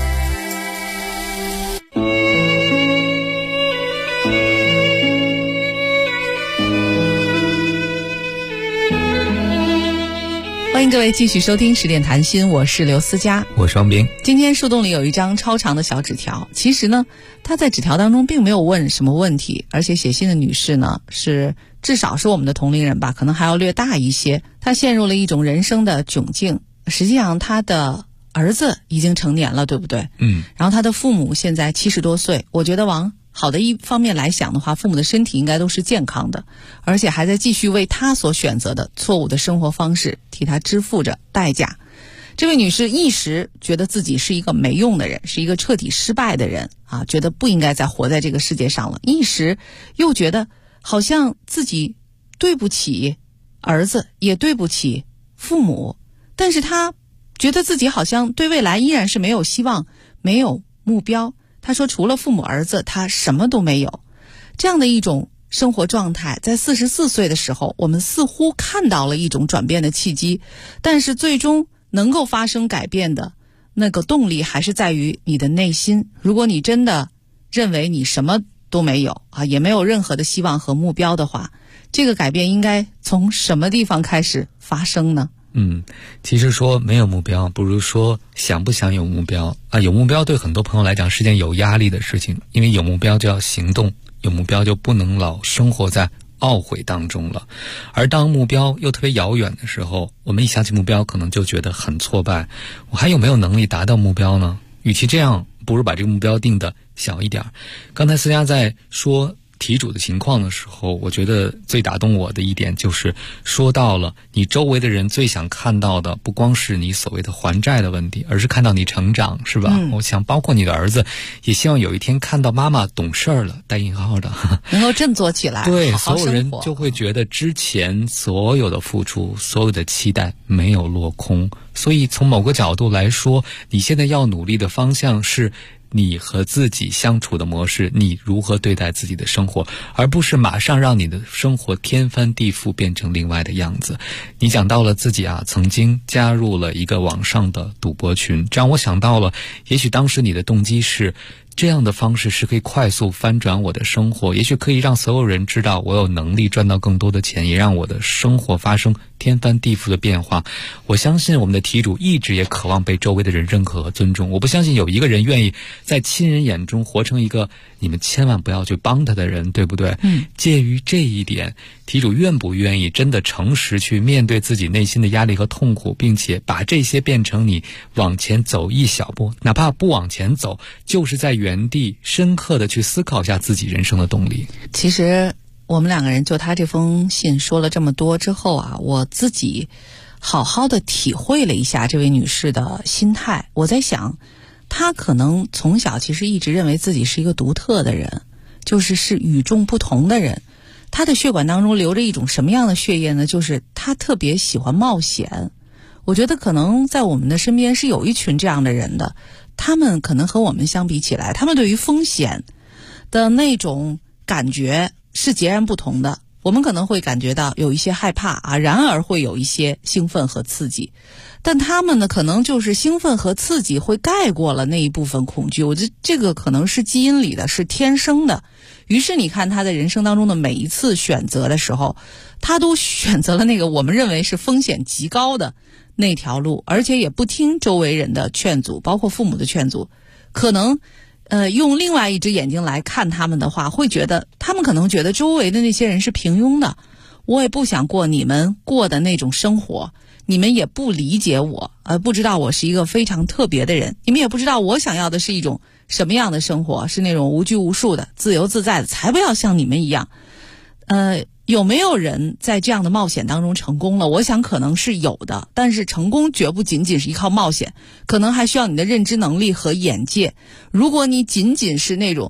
欢迎各位继续收听10点谈心，我是刘思佳， 我是王斌。 今天树洞里有一张超长的小纸条，其实呢，他在纸条当中并没有问什么问题，而且写信的女士呢，至少是我们的同龄人吧，可能还要略大一些。她陷入了一种人生的窘境，实际上她的儿子已经成年了，对不对？然后她的父母现在70多岁，我觉得往好的一方面来想的话，父母的身体应该都是健康的，而且还在继续为他所选择的错误的生活方式替他支付着代价。这位女士一时觉得自己是一个没用的人，是一个彻底失败的人啊，觉得不应该再活在这个世界上了，一时又觉得好像自己对不起儿子，也对不起父母，但是她觉得自己好像对未来依然是没有希望，没有目标。他说除了父母儿子他什么都没有。这样的一种生活状态，在44岁的时候我们似乎看到了一种转变的契机，但是最终能够发生改变的那个动力还是在于你的内心。如果你真的认为你什么都没有啊，也没有任何的希望和目标的话，这个改变应该从什么地方开始发生呢？ 其实说没有目标，不如说想不想有目标啊？有目标对很多朋友来讲是件有压力的事情，因为有目标就要行动，有目标就不能老生活在懊悔当中了。而当目标又特别遥远的时候，我们一想起目标可能就觉得很挫败，我还有没有能力达到目标呢？与其这样，不如把这个目标定得小一点。刚才思佳在说题主的情况的时候，我觉得最打动我的一点就是说到了你周围的人最想看到的不光是你所谓的还债的问题，而是看到你成长，是吧？我想包括你的儿子也希望有一天看到妈妈懂事了，带引号的， 能够振作起来， 对， 好好所有人就会觉得之前所有的付出，所有的期待没有落空。所以从某个角度来说，你现在要努力的方向是你和自己相处的模式，你如何对待自己的生活，而不是马上让你的生活天翻地覆变成另外的样子。你讲到了自己曾经加入了一个网上的赌博群，这让我想到了也许当时你的动机是这样的方式是可以快速翻转我的生活，也许可以让所有人知道我有能力赚到更多的钱，也让我的生活发生天翻地覆的变化。我相信我们的题主一直也渴望被周围的人认可和尊重，我不相信有一个人愿意在亲人眼中活成一个你们千万不要去帮他的人，对不对？介于这一点，题主愿不愿意真的诚实去面对自己内心的压力和痛苦，并且把这些变成你往前走一小步，哪怕不往前走，就是在原地深刻的去思考一下自己人生的动力。 其实我们两个人就他这封信说了这么多之后我自己好好的体会了一下这位女士的心态。我在想，她可能从小其实一直认为自己是一个独特的人，是与众不同的人。她的血管当中流着一种什么样的血液呢？就是她特别喜欢冒险。我觉得可能在我们的身边是有一群这样的人的，他们可能和我们相比起来，他们对于风险的那种感觉是截然不同的。我们可能会感觉到有一些害怕然而会有一些兴奋和刺激，但他们呢，可能就是兴奋和刺激会盖过了那一部分恐惧。我觉得这个可能是基因里的，是天生的。于是你看他在人生当中的每一次选择的时候，他都选择了那个我们认为是风险极高的那条路，而且也不听周围人的劝阻，包括父母的劝阻。可能用另外一只眼睛来看他们的话，会觉得他们可能觉得周围的那些人是平庸的，我也不想过你们过的那种生活，你们也不理解我，不知道我是一个非常特别的人，你们也不知道我想要的是一种什么样的生活，是那种无拘无束的、自由自在的，才不要像你们一样。有没有人在这样的冒险当中成功了？我想可能是有的，但是成功绝不仅仅是依靠冒险，可能还需要你的认知能力和眼界。如果你仅仅是那种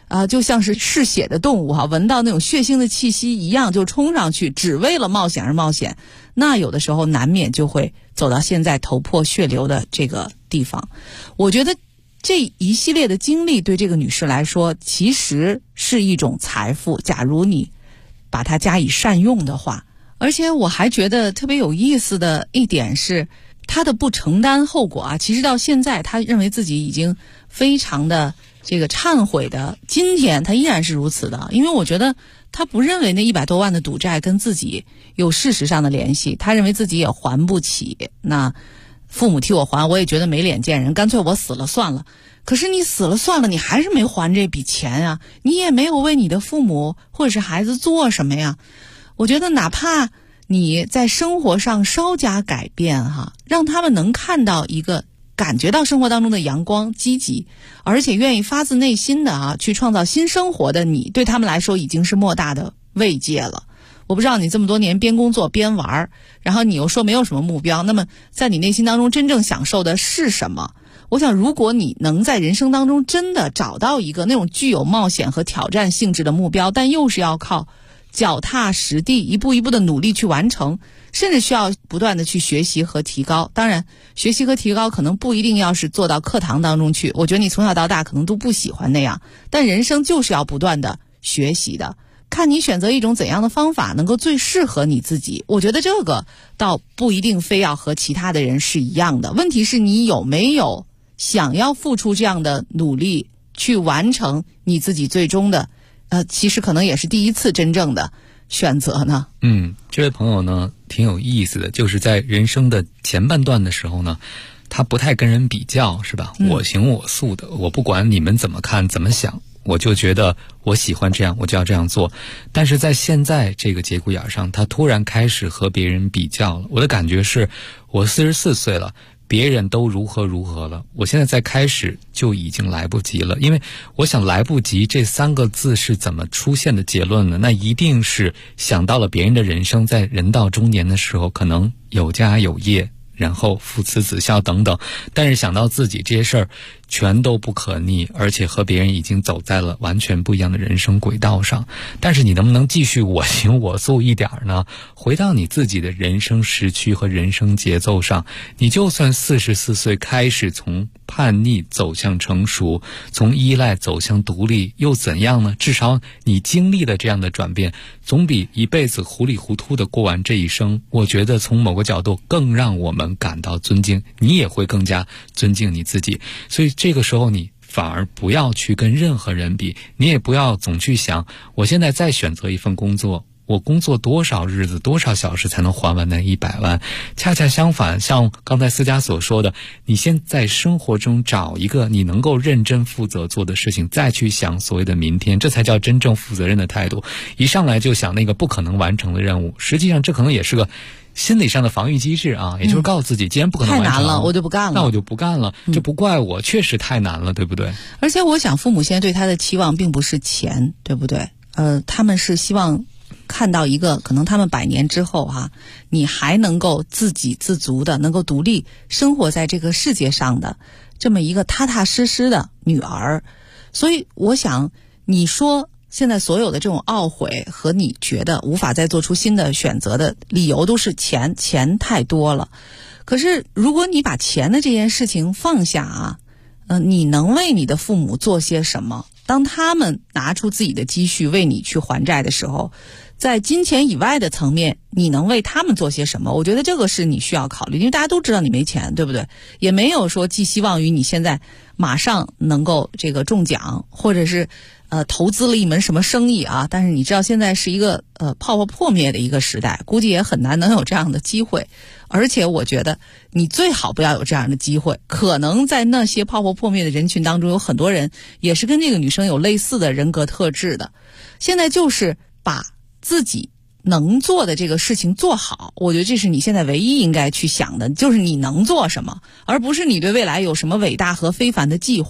就像是嗜血的动物哈，闻到那种血腥的气息一样就冲上去，只为了冒险而冒险，那有的时候难免就会走到现在头破血流的这个地方。我觉得这一系列的经历对这个女士来说其实是一种财富，假如你把它加以善用的话。而且我还觉得特别有意思的一点是她的不承担后果啊，其实到现在她认为自己已经非常的这个忏悔的今天她依然是如此的。因为我觉得她不认为那100多万的赌债跟自己有事实上的联系，她认为自己也还不起，那父母替我还，我也觉得没脸见人，干脆我死了算了。可是你死了算了，你还是没还这笔钱啊，你也没有为你的父母或者是孩子做什么呀。我觉得哪怕你在生活上稍加改变哈，让他们能看到一个感觉到生活当中的阳光积极，而且愿意发自内心的去创造新生活的你，对他们来说已经是莫大的慰藉了。我不知道你这么多年边工作边玩，然后你又说没有什么目标，那么在你内心当中真正享受的是什么？我想如果你能在人生当中真的找到一个那种具有冒险和挑战性质的目标，但又是要靠脚踏实地一步一步的努力去完成，甚至需要不断的去学习和提高。当然学习和提高可能不一定要是做到课堂当中去，我觉得你从小到大可能都不喜欢那样，但人生就是要不断的学习的，看你选择一种怎样的方法能够最适合你自己。我觉得这个倒不一定非要和其他的人是一样的，问题是你有没有想要付出这样的努力去完成你自己最终的其实可能也是第一次真正的选择呢。 这位朋友呢挺有意思的，就是在人生的前半段的时候呢，他不太跟人比较，是吧？我行我素的，我不管你们怎么看怎么想，我就觉得我喜欢这样，我就要这样做。但是在现在这个节骨眼上，他突然开始和别人比较了。我的感觉是，我44岁了，别人都如何如何了，我现在再开始就已经来不及了。因为我想来不及这3个字是怎么出现的结论呢？那一定是想到了别人的人生在人到中年的时候可能有家有业，然后父慈子孝等等，但是想到自己这些事儿全都不可逆，而且和别人已经走在了完全不一样的人生轨道上。但是你能不能继续我行我素一点呢？回到你自己的人生时区和人生节奏上，你就算44岁开始从叛逆走向成熟，从依赖走向独立又怎样呢？至少你经历了这样的转变，总比一辈子糊里糊涂的过完这一生，我觉得从某个角度更让我们感到尊敬，你也会更加尊敬你自己。所以这个时候你反而不要去跟任何人比，你也不要总去想我现在再选择一份工作，我工作多少日子多少小时才能还完那100万。恰恰相反，像刚才思佳所说的，你先在生活中找一个你能够认真负责做的事情，再去想所谓的明天，这才叫真正负责任的态度。一上来就想那个不可能完成的任务，实际上这可能也是个心理上的防御机制啊，也就是告诉自己既然不可能完成， 太难了我就不干了， 那我就不干了，这不怪我，确实太难了，对不对？ 而且我想父母现在对他的期望并不是钱，对不对？他们是希望看到一个可能他们100年之后你还能够自给自足的，能够独立生活在这个世界上的这么一个踏踏实实的女儿。所以我想你说现在所有的这种懊悔和你觉得无法再做出新的选择的理由都是钱太多了。可是如果你把钱的这件事情放下你能为你的父母做些什么？当他们拿出自己的积蓄为你去还债的时候，在金钱以外的层面，你能为他们做些什么？我觉得这个是你需要考虑，因为大家都知道你没钱，对不对？也没有说寄希望于你现在马上能够这个中奖，或者是投资了一门什么生意但是你知道现在是一个泡泡破灭的一个时代，估计也很难能有这样的机会。而且我觉得你最好不要有这样的机会，可能在那些泡泡破灭的人群当中有很多人也是跟这个女生有类似的人格特质的。现在就是把自己能做的这个事情做好，我觉得这是你现在唯一应该去想的，就是你能做什么，而不是你对未来有什么伟大和非凡的计划。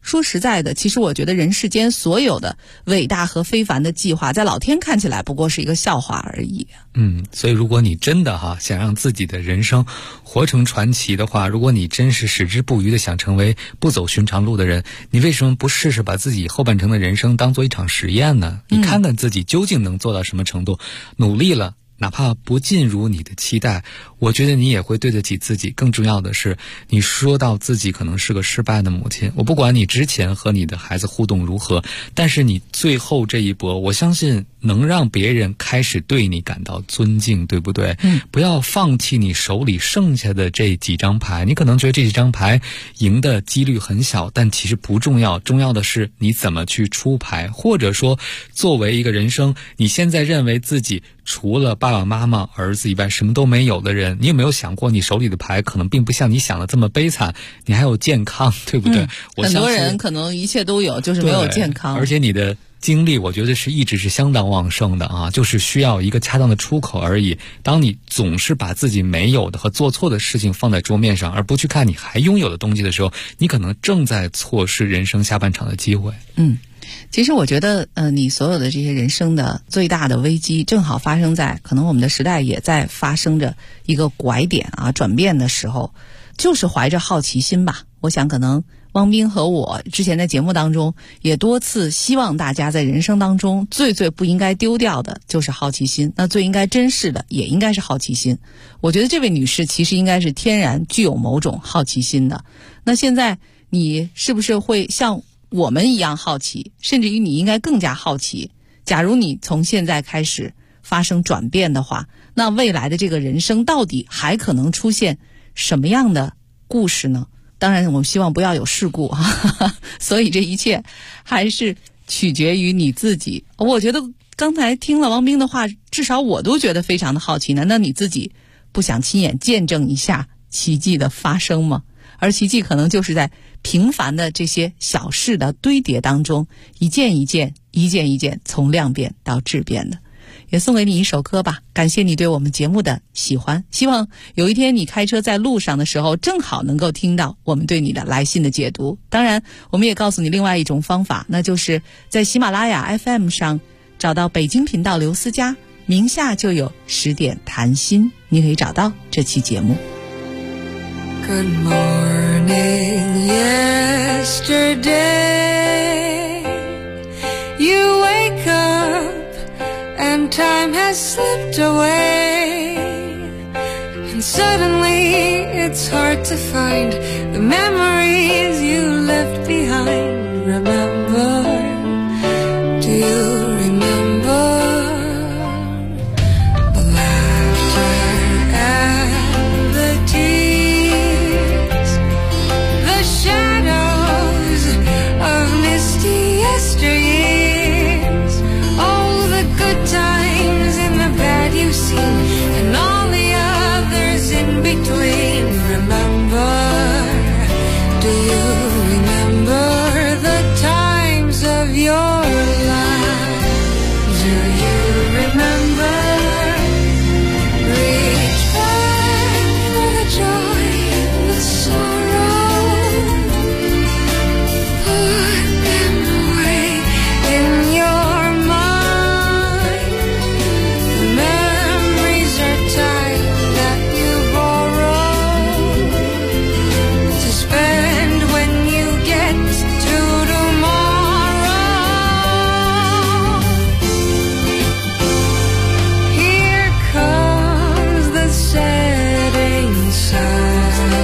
说实在的，其实我觉得人世间所有的伟大和非凡的计划，在老天看起来不过是一个笑话而已。 所以如果你真的想让自己的人生活成传奇的话，如果你真是矢志不渝的想成为不走寻常路的人，你为什么不试试把自己后半程的人生当做一场实验呢？你看看自己究竟能做到什么程度，努力了，哪怕不尽如你的期待，我觉得你也会对得起自己。更重要的是，你说到自己可能是个失败的母亲，我不管你之前和你的孩子互动如何，但是你最后这一搏，我相信能让别人开始对你感到尊敬，对不对？不要放弃你手里剩下的这几张牌。你可能觉得这几张牌赢的几率很小，但其实不重要，重要的是你怎么去出牌。或者说，作为一个人生，你现在认为自己除了爸爸妈妈、儿子以外什么都没有的人，你有没有想过你手里的牌可能并不像你想的这么悲惨，你还有健康，对不对？ 很多人可能一切都有，就是没有健康。 而且你的精力我觉得是一直是相当旺盛的就是需要一个恰当的出口而已。当你总是把自己没有的和做错的事情放在桌面上，而不去看你还拥有的东西的时候，你可能正在错失人生下半场的机会。 其实我觉得你所有的这些人生的最大的危机正好发生在可能我们的时代也在发生着一个拐点转变的时候，就是怀着好奇心吧。我想可能汪斌和我之前在节目当中也多次希望大家在人生当中最不应该丢掉的就是好奇心，那最应该珍视的也应该是好奇心。我觉得这位女士其实应该是天然具有某种好奇心的。那现在你是不是会像我们一样好奇，甚至于你应该更加好奇，假如你从现在开始发生转变的话，那未来的这个人生到底还可能出现什么样的故事呢？当然我们希望不要有事故所以这一切还是取决于你自己。我觉得刚才听了汪斌的话，至少我都觉得非常的好奇。难道你自己不想亲眼见证一下奇迹的发生吗？而奇迹可能就是在平凡的这些小事的堆叠当中，一件一件从量变到质变的。也送给你一首歌吧，感谢你对我们节目的喜欢，希望有一天你开车在路上的时候正好能够听到我们对你的来信的解读。当然我们也告诉你另外一种方法，那就是在喜马拉雅 FM 上找到北京频道刘思佳，名下就有10点谈心，你可以找到这期节目。 Good morning yesterday, you wake up and time has slipped away, and suddenly it's hard to find the memories you left behind. Remember, do you remember the laughter and the tears, the shadows of misty yesteryears, all the good times and the bad you've seen, and all the others in between. Remember, do you remember the times of your life? Do you remember? Reach back for the joy, the sorrow, put them away in your mind. The memories are time that you borrow to spend when you get to tomorrow. Here comes the setting sun.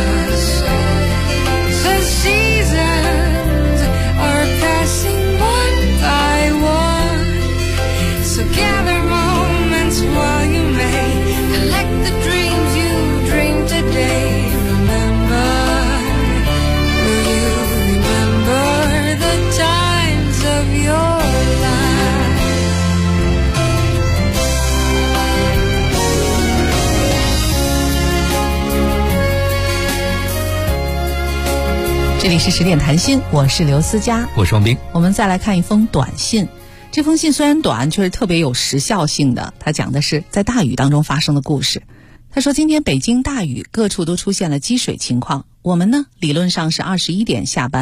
The seasons are passing one by one, so gather moments while you may, collect the dreams you dream today. Remember, will you remember the times of your life? 这里是10点谈心，我是刘思佳， 我是王斌。 我们再来看一封短信，这封信虽然短，却是特别有时效性的。它讲的是在大雨当中发生的故事。他说，今天北京大雨，各处都出现了积水情况。我们呢，理论上是21点下班，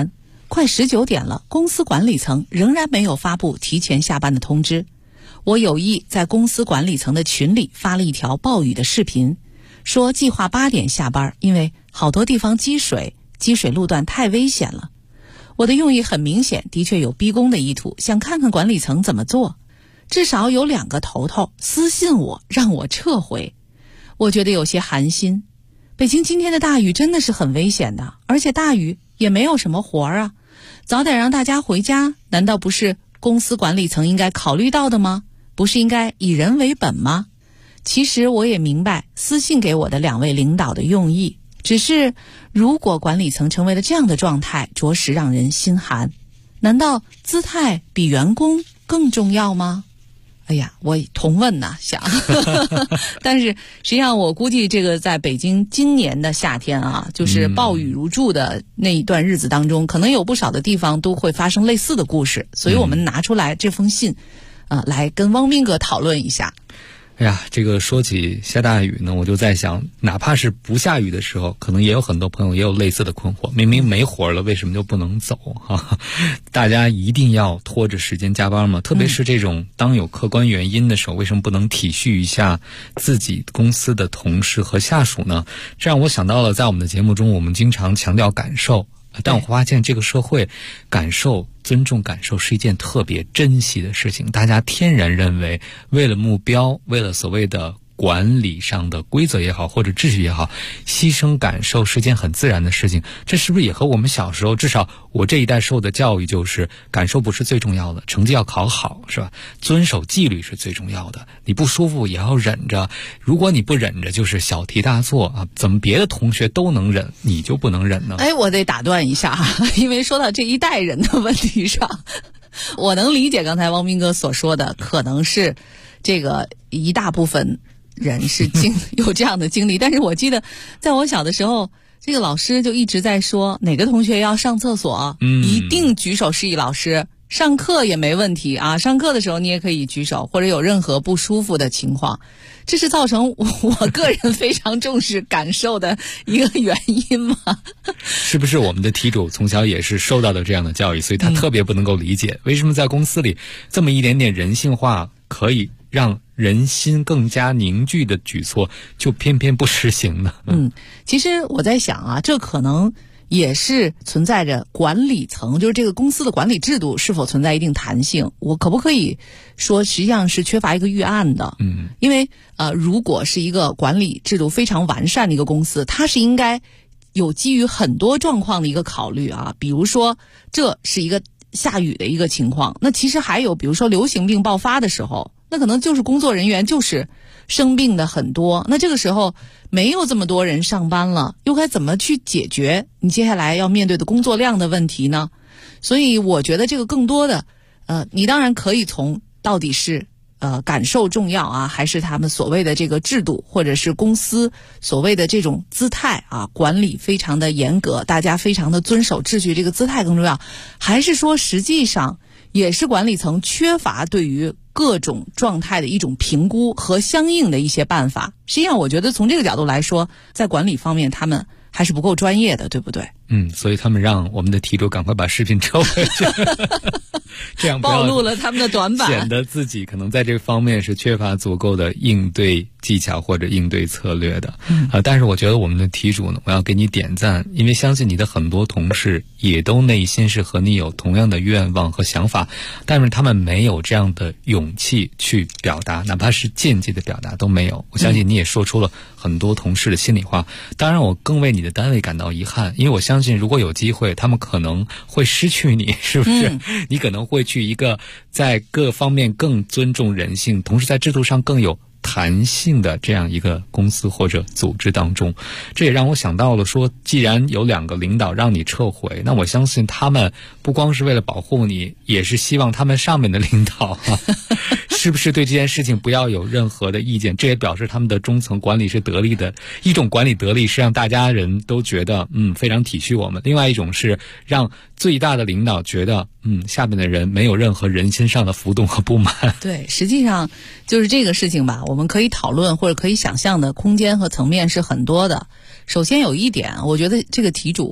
快19点了，公司管理层仍然没有发布提前下班的通知。我有意在公司管理层的群里发了一条暴雨的视频，说计划8点下班，因为好多地方积水路段太危险了。我的用意很明显，的确有逼宫的意图，想看看管理层怎么做。至少有2个头头私信我，让我撤回。我觉得有些寒心。北京今天的大雨真的是很危险的，而且大雨也没有什么活啊，早点让大家回家，难道不是公司管理层应该考虑到的吗？不是应该以人为本吗？其实我也明白私信给我的2位领导的用意，只是如果管理层成为了这样的状态，着实让人心寒。难道姿态比员工更重要吗？哎呀，我同问呐，想但是实际上我估计这个在北京今年的夏天啊，就是暴雨如注的那一段日子当中，可能有不少的地方都会发生类似的故事，所以我们拿出来这封信来跟汪斌哥讨论一下。 哎呀，这个说起下大雨呢，我就在想，哪怕是不下雨的时候，可能也有很多朋友也有类似的困惑，明明没活了，为什么就不能走啊？大家一定要拖着时间加班吗？特别是这种当有客观原因的时候，为什么不能体恤一下自己公司的同事和下属呢？这让我想到了在我们的节目中，我们经常强调感受，但我发现这个社会感受尊重感受是一件特别珍惜的事情，大家天然认为为了目标，为了所谓的管理上的规则也好，或者秩序也好，牺牲感受是件很自然的事情。这是不是也和我们小时候，至少我这一代受的教育就是感受不是最重要的，成绩要考好，是吧？遵守纪律是最重要的，你不舒服也要忍着，如果你不忍着就是小题大做啊！怎么别的同学都能忍，你就不能忍呢？ 哎，我得打断一下，因为说到这一代人的问题上，我能理解刚才汪斌哥所说的，可能是这个一大部分人是有这样的经历，但是我记得在我小的时候，这个老师就一直在说，哪个同学要上厕所，一定举手示意老师。上课也没问题啊，上课的时候你也可以举手，或者有任何不舒服的情况，这是造成我个人非常重视感受的一个原因吗？ 是不是我们的题主从小也是受到的这样的教育，所以他特别不能够理解，为什么在公司里这么一点点人性化可以让人心更加凝聚的举措，就偏偏不实行呢？ 其实我在想啊，这可能也是存在着管理层，就是这个公司的管理制度是否存在一定弹性。我可不可以说实际上是缺乏一个预案的？因为如果是一个管理制度非常完善的一个公司，它是应该有基于很多状况的一个考虑啊，比如说这是一个下雨的一个情况，那其实还有比如说流行病爆发的时候，那可能就是工作人员就是生病的很多，那这个时候没有这么多人上班了，又该怎么去解决你接下来要面对的工作量的问题呢？所以我觉得这个更多的你当然可以从到底是感受重要啊，还是他们所谓的这个制度，或者是公司所谓的这种姿态啊，管理非常的严格，大家非常的遵守秩序，这个姿态更重要，还是说实际上也是管理层缺乏对于各种状态的一种评估和相应的一些办法？实际上我觉得从这个角度来说，在管理方面他们还是不够专业的，对不对？ 所以他们让我们的题主赶快把视频撤回去这样暴露了他们的短板， 显得自己可能在这方面是缺乏足够的应对技巧或者应对策略的。但是我觉得我们的题主呢，我要给你点赞，因为相信你的很多同事也都内心是和你有同样的愿望和想法，但是他们没有这样的勇气去表达，哪怕是间接的表达都没有。我相信你也说出了很多同事的心里话。当然我更为你的单位感到遗憾，因为我相信如果有机会他们可能会失去你，是不是？你可能会去一个在各方面更尊重人性，同时在制度上更有弹性的这样一个公司或者组织当中。这也让我想到了说，既然有2个领导让你撤回，那我相信他们不光是为了保护你，也是希望他们上面的领导是不是对这件事情不要有任何的意见。这也表示他们的中层管理是得力的，一种管理得力是让大家人都觉得非常体恤我们，另外一种是让最大的领导觉得下面的人没有任何人心上的浮动和不满。 对，实际上就是这个事情吧，我们可以讨论或者可以想象的空间和层面是很多的。首先有一点，我觉得这个题主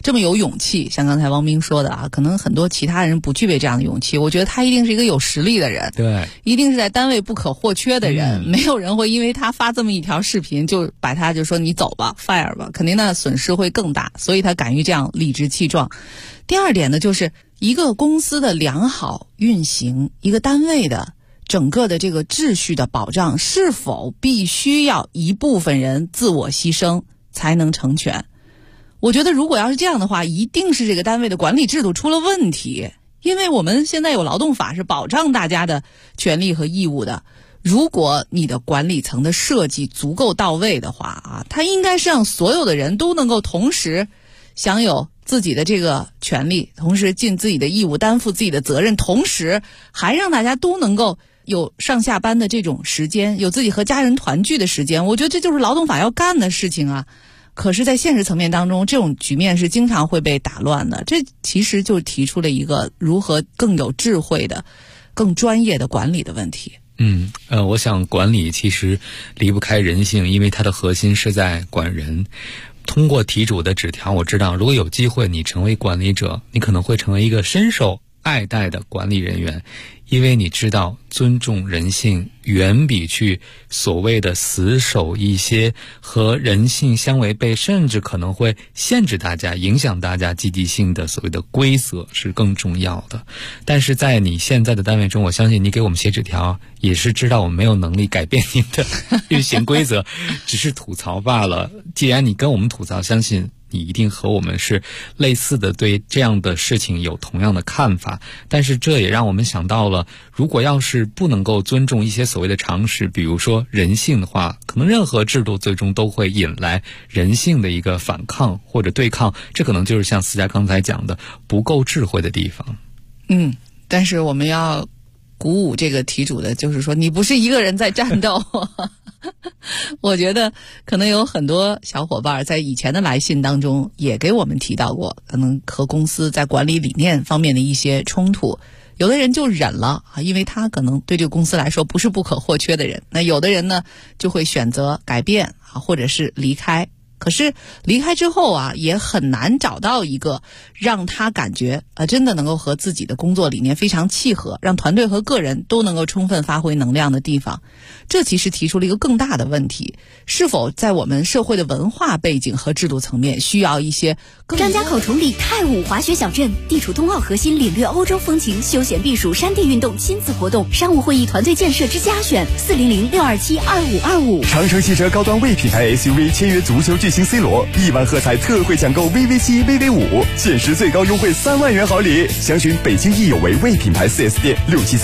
这么有勇气，像刚才汪斌说的啊，可能很多其他人不具备这样的勇气。我觉得他一定是一个有实力的人， 对， 一定是在单位不可或缺的人，没有人会因为他发这么一条视频就把他就说你走吧 fire 吧，肯定那损失会更大，所以他敢于这样理直气壮。第二点呢，就是一个公司的良好运行，一个单位的整个的这个秩序的保障，是否必须要一部分人自我牺牲才能成全？我觉得如果要是这样的话，一定是这个单位的管理制度出了问题。因为我们现在有劳动法是保障大家的权利和义务的，如果你的管理层的设计足够到位的话啊，它应该是让所有的人都能够同时享有自己的这个权利，同时尽自己的义务，担负自己的责任，同时还让大家都能够有上下班的这种时间，有自己和家人团聚的时间。我觉得这就是劳动法要干的事情啊。可是在现实层面当中，这种局面是经常会被打乱的。这其实就提出了一个如何更有智慧的、更专业的管理的问题。 我想管理其实离不开人性，因为它的核心是在管人。通过题主的纸条，我知道如果有机会你成为管理者，你可能会成为一个深受爱戴的管理人员，因为你知道尊重人性远比去所谓的死守一些和人性相违背，甚至可能会限制大家、影响大家积极性的所谓的规则是更重要的。但是在你现在的单位中，我相信你给我们写纸条也是知道我们没有能力改变您的运行规则，只是吐槽罢了。既然你跟我们吐槽，相信你一定和我们是类似的，对这样的事情有同样的看法。但是这也让我们想到了，如果要是不能够尊重一些所谓的常识，比如说人性的话，可能任何制度最终都会引来人性的一个反抗或者对抗，这可能就是像思佳刚才讲的不够智慧的地方。 但是我们要鼓舞这个题主的，就是说你不是一个人在战斗。我觉得可能有很多小伙伴在以前的来信当中也给我们提到过，可能和公司在管理理念方面的一些冲突。有的人就忍了啊，因为他可能对这个公司来说不是不可或缺的人。那有的人呢就会选择改变啊，或者是离开。可是离开之后啊，也很难找到一个让他感觉真的能够和自己的工作理念非常契合，让团队和个人都能够充分发挥能量的地方。这其实提出了一个更大的问题，是否在我们社会的文化背景和制度层面需要一些张家口崇礼泰武滑雪小镇地处冬奥核心，领略欧洲风情，休闲避暑山地运动亲子活动，商务会议团队建设之佳选，400-627-2525。 长城汽车高端 V 品牌 SUV 签约足球巨星 C 罗，1万喝彩特惠抢购 VV7、VV5，限时最高优惠3万元好礼。详询北京易有为 V 品牌 4S 店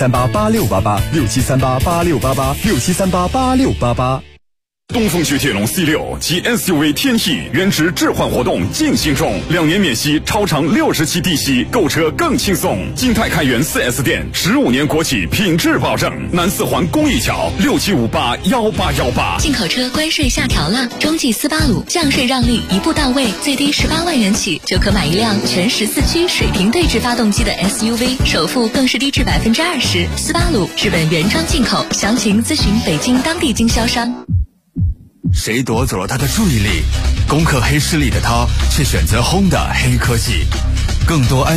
，67388688，67388688，67388688。 东风雪铁龙 C6 及 SUV 天翼原值置换活动进行中，2年免息，超长60期低息，购车更轻松。金泰开元 4S 店，15年国企品质保证。南四环公益桥67581818。 进口车关税下调了，中继斯巴鲁降税让利一步到位，最低18万元起就可买一辆全14驱水平对置发动机的 SUV， 首付更是低至20%。斯巴鲁日本原装进口，详情咨询北京当地经销商。 谁夺走了他的注意力？攻克黑势力的他却选择Honda黑科技，更多